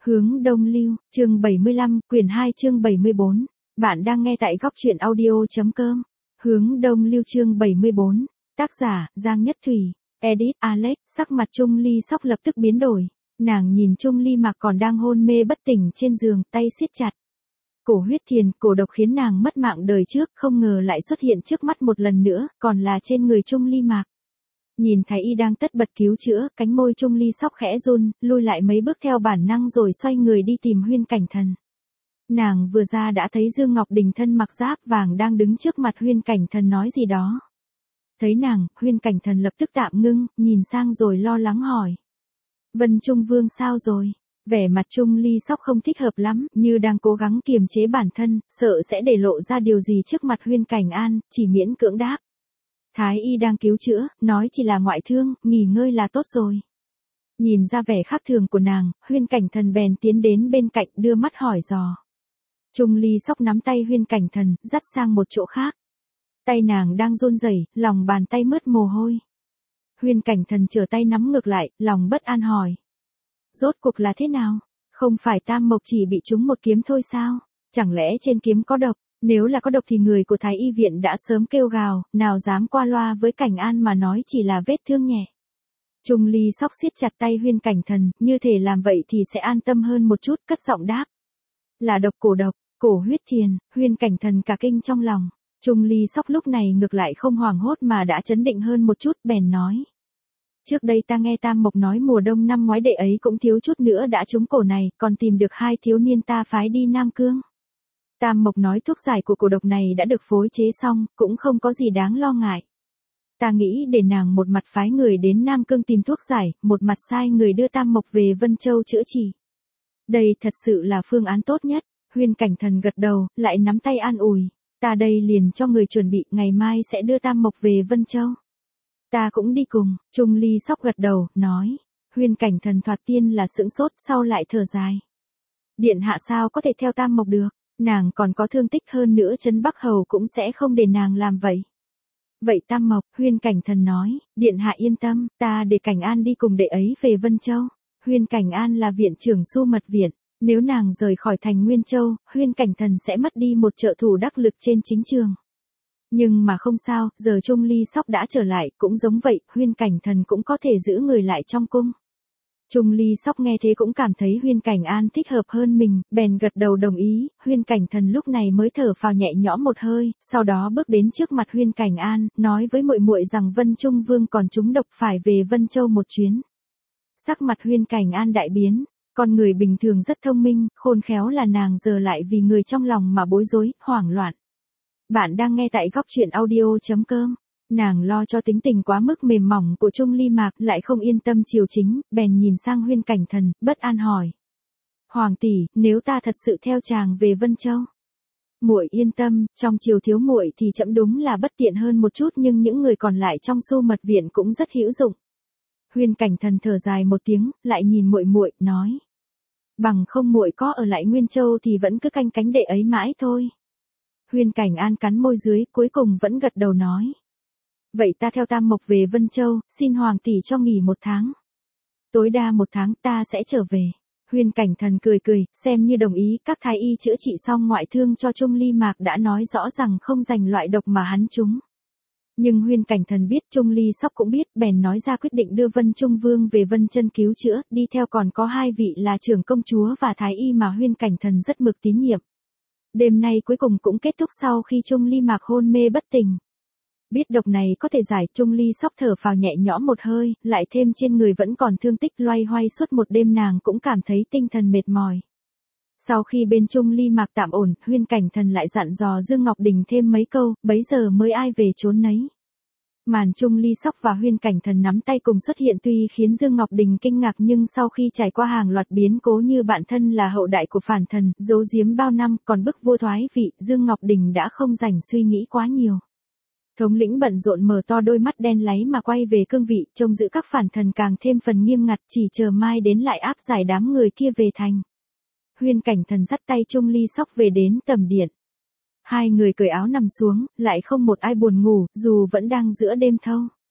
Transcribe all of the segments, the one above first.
Hướng Đông Lưu, chương 75, quyển 2 chương 74. Bạn đang nghe tại góc truyện audio.com. Hướng Đông Lưu chương 74. Tác giả, Giang Nhất Thủy. Edit, Alex. Sắc mặt Trung Ly Sóc lập tức biến đổi. Nàng nhìn Trung Ly Mạc còn đang hôn mê bất tỉnh trên giường, tay siết chặt. Cổ huyết thiền, cổ độc khiến nàng mất mạng đời trước, không ngờ lại xuất hiện trước mắt một lần nữa, còn là trên người Trung Ly Mạc. Nhìn thái y đang tất bật cứu chữa, cánh môi Trung Ly Sóc khẽ run, lui lại mấy bước theo bản năng rồi xoay người đi tìm Huyên Cảnh Thần. Nàng vừa ra đã thấy Dương Ngọc Đình thân mặc giáp vàng đang đứng trước mặt Huyên Cảnh Thần nói gì đó. Thấy nàng, Huyên Cảnh Thần lập tức tạm ngưng, nhìn sang rồi lo lắng hỏi. Vân Trung Vương sao rồi? Vẻ mặt Trung Ly Sóc không thích hợp lắm, như đang cố gắng kiềm chế bản thân, sợ sẽ để lộ ra điều gì trước mặt Huyên Cảnh An, chỉ miễn cưỡng đáp. Thái y đang cứu chữa, nói chỉ là ngoại thương, nghỉ ngơi là tốt rồi. Nhìn ra vẻ khác thường của nàng, Huyên Cảnh Thần bèn tiến đến bên cạnh đưa mắt hỏi dò. Trung Ly Sóc nắm tay Huyên Cảnh Thần, dắt sang một chỗ khác. Tay nàng đang run rẩy, lòng bàn tay mướt mồ hôi. Huyên Cảnh Thần trở tay nắm ngược lại, lòng bất an hỏi. Rốt cuộc là thế nào? Không phải Tam Mộc chỉ bị trúng một kiếm thôi sao? Chẳng lẽ trên kiếm có độc? Nếu là có độc thì người của Thái y viện đã sớm kêu gào, nào dám qua loa với Cảnh An mà nói chỉ là vết thương nhẹ. Trung Ly Sóc siết chặt tay Huyên Cảnh Thần, như thể làm vậy thì sẽ an tâm hơn một chút, cất giọng đáp. Là độc, cổ huyết thiền. Huyên Cảnh Thần cả kinh trong lòng. Trung Ly Sóc lúc này ngược lại không hoảng hốt mà đã chấn định hơn một chút, bèn nói. Trước đây ta nghe Tam Mộc nói mùa đông năm ngoái đệ ấy cũng thiếu chút nữa đã trúng cổ này, còn tìm được 2 thiếu niên ta phái đi Nam Cương. Tam Mộc nói thuốc giải của cổ độc này đã được phối chế xong, cũng không có gì đáng lo ngại. Ta nghĩ để nàng một mặt phái người đến Nam Cương tìm thuốc giải, một mặt sai người đưa Tam Mộc về Vân Châu chữa trị. Đây thật sự là phương án tốt nhất. Huyên Cảnh Thần gật đầu, lại nắm tay an ủi. Ta đây liền cho người chuẩn bị, ngày mai sẽ đưa Tam Mộc về Vân Châu. Ta cũng đi cùng. Trung Ly Sóc gật đầu, nói. Huyên Cảnh Thần thoạt tiên là sững sốt, sau lại thở dài. Điện hạ sao có thể theo Tam Mộc được? Nàng còn có thương tích, hơn nữa Trấn Bắc Hầu cũng sẽ không để nàng làm vậy. Vậy Tam Mộc, Huyên Cảnh Thần nói, điện hạ yên tâm, ta để Cảnh An đi cùng đệ ấy về Vân Châu. Huyên Cảnh An là viện trưởng Xu Mật Viện, nếu nàng rời khỏi thành Nguyên Châu, Huyên Cảnh Thần sẽ mất đi một trợ thủ đắc lực trên chính trường. Nhưng mà không sao, giờ Trung Ly Sóc đã trở lại, cũng giống vậy, Huyên Cảnh Thần cũng có thể giữ người lại trong cung. Trung Ly Sóc nghe thế cũng cảm thấy Huyên Cảnh An thích hợp hơn mình, bèn gật đầu đồng ý. Huyên Cảnh Thần lúc này mới thở phào nhẹ nhõm một hơi, sau đó bước đến trước mặt Huyên Cảnh An, nói với muội muội rằng Vân Trung Vương còn trúng độc phải về Vân Châu một chuyến. Sắc mặt Huyên Cảnh An đại biến, con người bình thường rất thông minh, khôn khéo là nàng giờ lại vì người trong lòng mà bối rối, hoảng loạn. Bạn đang nghe tại góc truyện audio.com. Nàng lo cho tính tình quá mức mềm mỏng của Trung Ly Mạc, lại không yên tâm chiều chính, bèn nhìn sang Huyên Cảnh Thần, bất an hỏi. Hoàng tỷ, nếu ta thật sự theo chàng về Vân Châu. Muội yên tâm, trong triều thiếu muội thì trẫm đúng là bất tiện hơn một chút, nhưng những người còn lại trong Xu Mật Viện cũng rất hữu dụng. Huyên Cảnh Thần thở dài một tiếng, lại nhìn muội muội, nói. Bằng không muội có ở lại Nguyên Châu thì vẫn cứ canh cánh đệ ấy mãi thôi. Huyên Cảnh An cắn môi dưới, cuối cùng vẫn gật đầu nói. Vậy ta theo Tam Mộc về Vân Châu, xin Hoàng tỷ cho nghỉ 1 tháng. Tối đa 1 tháng ta sẽ trở về. Huyên Cảnh Thần cười cười, xem như đồng ý. Các thái y chữa trị xong ngoại thương cho Trung Ly Mạc đã nói rõ rằng không dành loại độc mà hắn trúng. Nhưng Huyên Cảnh Thần biết, Trung Ly Sóc cũng biết, bèn nói ra quyết định đưa Vân Trung Vương về Vân Chân cứu chữa, đi theo còn có 2 vị là trưởng công chúa và thái y mà Huyên Cảnh Thần rất mực tín nhiệm. Đêm nay cuối cùng cũng kết thúc sau khi Trung Ly Mạc hôn mê bất tỉnh. Biết độc này có thể giải, Trung Ly Sóc thở phào nhẹ nhõm một hơi, lại thêm trên người vẫn còn thương tích, loay hoay suốt một đêm nàng cũng cảm thấy tinh thần mệt mỏi. Sau khi bên Trung Ly Mạc tạm ổn, Huyên Cảnh Thần lại dặn dò Dương Ngọc Đình thêm mấy câu, bấy giờ mới ai về chốn nấy. Màn Trung Ly Sóc và Huyên Cảnh Thần nắm tay cùng xuất hiện tuy khiến Dương Ngọc Đình kinh ngạc, nhưng sau khi trải qua hàng loạt biến cố như bạn thân là hậu đại của phản thần, giấu giếm bao năm, còn bức vua thoái vị, Dương Ngọc Đình đã không rảnh suy nghĩ quá nhiều. Thống lĩnh bận rộn mở to đôi mắt đen láy mà quay về cương vị, trông giữ các phản thần càng thêm phần nghiêm ngặt, chỉ chờ mai đến lại áp giải đám người kia về thành. Huyên Cảnh Thần dắt tay Trung Ly Sóc về đến tầm điện. 2 người cởi áo nằm xuống, lại không một ai buồn ngủ, dù vẫn đang giữa đêm thâu.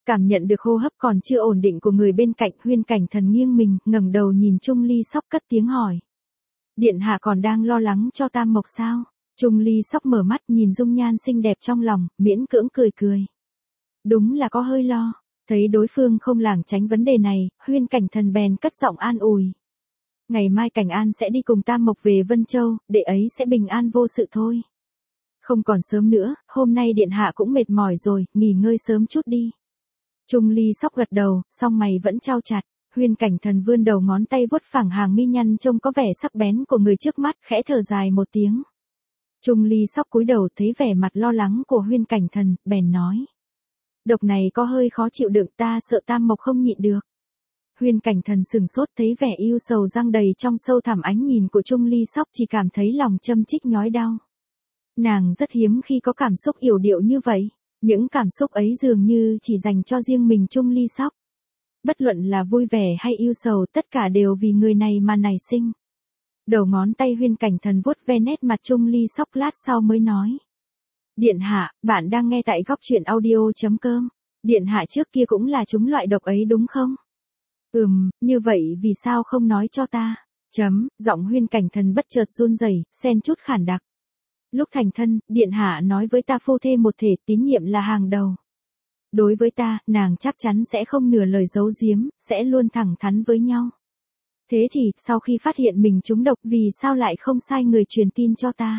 Cảm nhận được hô hấp còn chưa ổn định của người bên cạnh, Huyên Cảnh Thần nghiêng mình, ngẩng đầu nhìn Trung Ly Sóc cất tiếng hỏi. Điện hạ còn đang lo lắng cho Tam Mộc sao? Trung Ly Sóc mở mắt nhìn dung nhan xinh đẹp trong lòng, miễn cưỡng cười cười. Đúng là có hơi lo. Thấy đối phương không lảng tránh vấn đề này, Huyên Cảnh Thần bèn cất giọng an ủi. Ngày mai Cảnh An sẽ đi cùng Tam Mộc về Vân Châu, đệ ấy sẽ bình an vô sự thôi. Không còn sớm nữa, hôm nay điện hạ cũng mệt mỏi rồi, nghỉ ngơi sớm chút đi. Trung Ly Sóc gật đầu, song mày vẫn trao chặt. Huyên Cảnh Thần vươn đầu ngón tay vuốt phẳng hàng mi nhăn trông có vẻ sắc bén của người trước mắt, khẽ thở dài một tiếng. Trung Ly Sóc cúi đầu thấy vẻ mặt lo lắng của Huyên Cảnh Thần, bèn nói. Độc này có hơi khó chịu đựng, ta sợ Tam Mộc không nhịn được. Huyên Cảnh Thần sừng sốt thấy vẻ yêu sầu răng đầy trong sâu thẳm ánh nhìn của Trung Ly Sóc, chỉ cảm thấy lòng châm chích nhói đau. Nàng rất hiếm khi có cảm xúc yểu điệu như vậy, những cảm xúc ấy dường như chỉ dành cho riêng mình Trung Ly Sóc. Bất luận là vui vẻ hay yêu sầu, tất cả đều vì người này mà nảy sinh. Đầu ngón tay Huyên Cảnh Thần vuốt ve nét mặt Trung Ly Sóc lát sau mới nói. Điện hạ, bạn đang nghe tại góc truyện audio.com. Điện hạ trước kia cũng là trúng loại độc ấy đúng không? Như vậy vì sao không nói cho ta? Giọng Huyên Cảnh Thần bất chợt run rẩy, xen chút khản đặc. Lúc thành thân, điện hạ nói với ta phu thê một thể, tín nhiệm là hàng đầu. Đối với ta, nàng chắc chắn sẽ không nửa lời giấu giếm, sẽ luôn thẳng thắn với nhau. Thế thì, sau khi phát hiện mình trúng độc, vì sao lại không sai người truyền tin cho ta?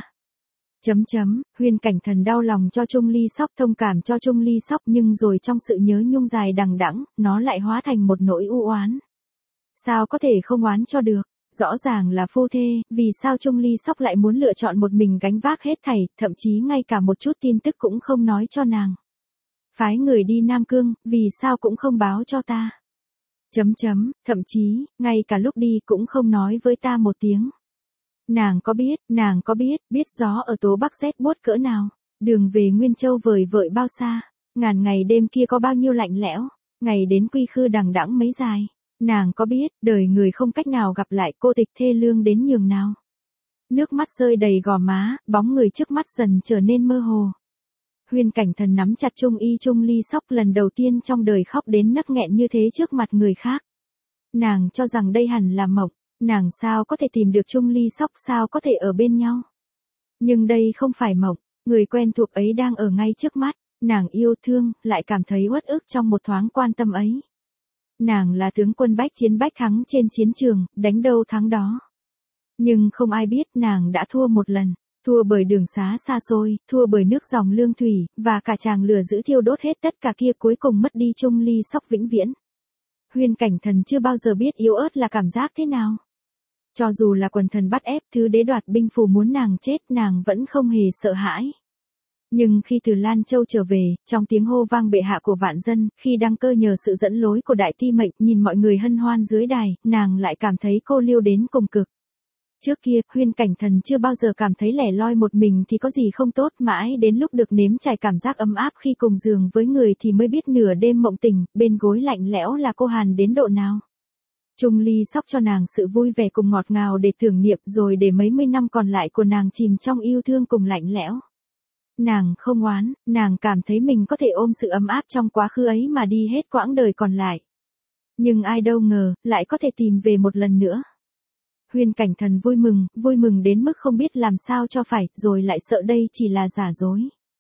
Huyên Cảnh Thần đau lòng cho Trung Ly Sóc, thông cảm cho Trung Ly Sóc, nhưng rồi trong sự nhớ nhung dài đằng đẵng, nó lại hóa thành một nỗi u oán. Sao có thể không oán cho được? Rõ ràng là phu thê, vì sao Trung Ly Sóc lại muốn lựa chọn một mình gánh vác hết thảy, thậm chí ngay cả một chút tin tức cũng không nói cho nàng. Phái người đi Nam Cương, vì sao cũng không báo cho ta? Thậm chí, ngay cả lúc đi cũng không nói với ta một tiếng. Nàng có biết gió ở Tố Bắc rét buốt cỡ nào, đường về Nguyên Châu vời vợi bao xa, ngàn ngày đêm kia có bao nhiêu lạnh lẽo, ngày đến Quy Khư đằng đẵng mấy dài. Nàng có biết, đời người không cách nào gặp lại, cô tịch thê lương đến nhường nào. Nước mắt rơi đầy gò má, bóng người trước mắt dần trở nên mơ hồ. Huyên Cảnh Thần nắm chặt Trung Ly Sóc, lần đầu tiên trong đời khóc đến nấc nghẹn như thế trước mặt người khác. Nàng cho rằng đây hẳn là mộng, nàng sao có thể tìm được Trung Ly Sóc, sao có thể ở bên nhau. Nhưng đây không phải mộng, người quen thuộc ấy đang ở ngay trước mắt, nàng yêu thương, lại cảm thấy uất ức trong một thoáng quan tâm ấy. Nàng là tướng quân bách chiến bách thắng trên chiến trường, đánh đâu thắng đó. Nhưng không ai biết nàng đã thua một lần, thua bởi đường xá xa xôi, thua bởi nước dòng lương thủy, và cả chàng lửa giữ thiêu đốt hết tất cả kia, cuối cùng mất đi Trung Ly Sóc vĩnh viễn. Huyên Cảnh Thần chưa bao giờ biết yếu ớt là cảm giác thế nào. Cho dù là quần thần bắt ép, thứ đế đoạt binh phù muốn nàng chết, nàng vẫn không hề sợ hãi. Nhưng khi từ Lan Châu trở về, trong tiếng hô vang bệ hạ của vạn dân, khi đăng cơ nhờ sự dẫn lối của đại ti mệnh, nhìn mọi người hân hoan dưới đài, nàng lại cảm thấy cô liêu đến cùng cực. Trước kia, Huyên Cảnh Thần chưa bao giờ cảm thấy lẻ loi một mình thì có gì không tốt, mãi đến lúc được nếm trải cảm giác ấm áp khi cùng giường với người thì mới biết nửa đêm mộng tình, bên gối lạnh lẽo là cô hàn đến độ nào. Trung Ly Sóc cho nàng sự vui vẻ cùng ngọt ngào để tưởng niệm, rồi để mấy mươi năm còn lại của nàng chìm trong yêu thương cùng lạnh lẽo. Nàng không oán, nàng cảm thấy mình có thể ôm sự ấm áp trong quá khứ ấy mà đi hết quãng đời còn lại. Nhưng ai đâu ngờ, lại có thể tìm về một lần nữa. Huyên Cảnh Thần vui mừng đến mức không biết làm sao cho phải, rồi lại sợ đây chỉ là giả dối.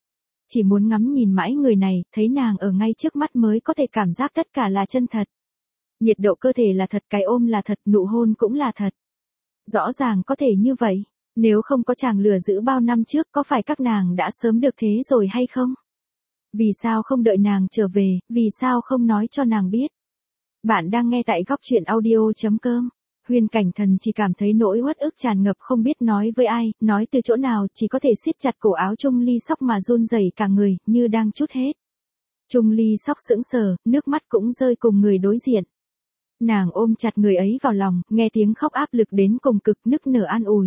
Chỉ muốn ngắm nhìn mãi người này, thấy nàng ở ngay trước mắt mới có thể cảm giác tất cả là chân thật. Nhiệt độ cơ thể là thật, cái ôm là thật, nụ hôn cũng là thật. Rõ ràng có thể như vậy, nếu không có chàng lừa giữ bao năm trước, có phải các nàng đã sớm được thế rồi hay không? Vì sao không đợi nàng trở về, vì sao không nói cho nàng biết? Bạn đang nghe tại góc truyện audio.com. Huyên Cảnh Thần chỉ cảm thấy nỗi uất ức tràn ngập, không biết nói với ai, nói từ chỗ nào, chỉ có thể siết chặt cổ áo Trung Ly Sóc mà run rẩy cả người, như đang trút hết. Trung Ly Sóc sững sờ, nước mắt cũng rơi cùng người đối diện. Nàng ôm chặt người ấy vào lòng, nghe tiếng khóc áp lực đến cùng cực, nức nở an ủi.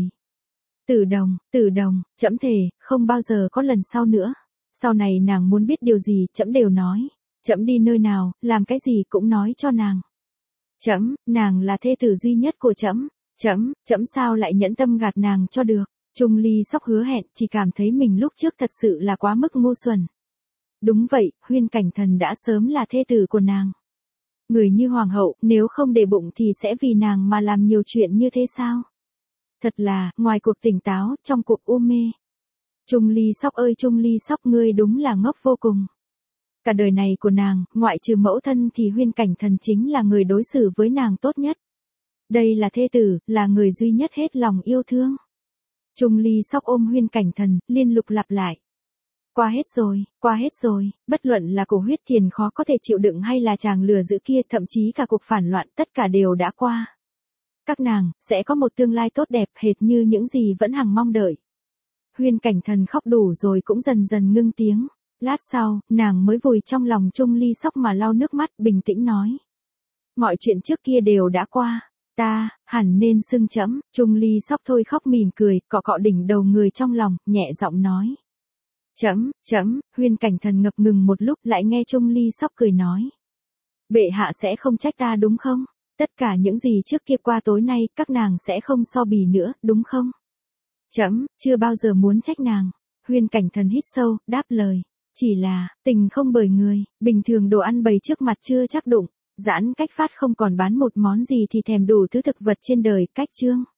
Tử đồng, trẫm thề, không bao giờ có lần sau nữa. Sau này nàng muốn biết điều gì, trẫm đều nói. Trẫm đi nơi nào, làm cái gì cũng nói cho nàng. Nàng là thê tử duy nhất của trẫm. Trẫm sao lại nhẫn tâm gạt nàng cho được. Trung Ly Sóc hứa hẹn, chỉ cảm thấy mình lúc trước thật sự là quá mức ngu xuẩn. Đúng vậy, Huyên Cảnh Thần đã sớm là thê tử của nàng. Người như hoàng hậu, nếu không để bụng thì sẽ vì nàng mà làm nhiều chuyện như thế sao? Thật là, ngoài cuộc tỉnh táo, trong cuộc u mê. Trung Ly Sóc ơi Trung Ly Sóc, ngươi đúng là ngốc vô cùng. Cả đời này của nàng, ngoại trừ mẫu thân thì Huyên Cảnh Thần chính là người đối xử với nàng tốt nhất. Đây là thê tử, là người duy nhất hết lòng yêu thương. Trung Ly Sóc ôm Huyên Cảnh Thần, liên lục lặp lại. Qua hết rồi, bất luận là cổ huyết thiền khó có thể chịu đựng hay là chàng lừa giữ kia, thậm chí cả cuộc phản loạn, tất cả đều đã qua. Các nàng, sẽ có một tương lai tốt đẹp hệt như những gì vẫn hằng mong đợi. Huyên Cảnh Thần khóc đủ rồi cũng dần dần ngưng tiếng. Lát sau, nàng mới vùi trong lòng Trung Ly Sóc mà lau nước mắt, bình tĩnh nói. Mọi chuyện trước kia đều đã qua. Ta, hẳn nên xưng trẫm. Trung Ly Sóc thôi khóc mỉm cười, cọ cọ đỉnh đầu người trong lòng, nhẹ giọng nói. Trẫm, Huyên Cảnh Thần ngập ngừng một lúc lại nghe Trung Ly Sóc cười nói. Bệ hạ sẽ không trách ta đúng không? Tất cả những gì trước kia qua tối nay, các nàng sẽ không so bì nữa, đúng không? Trẫm, chưa bao giờ muốn trách nàng. Huyên Cảnh Thần hít sâu, đáp lời. Chỉ là, tình không bởi người, bình thường đồ ăn bày trước mặt chưa chắc đụng. Giãn cách phát không còn bán một món gì thì thèm đủ thứ thực vật trên đời, cách chương.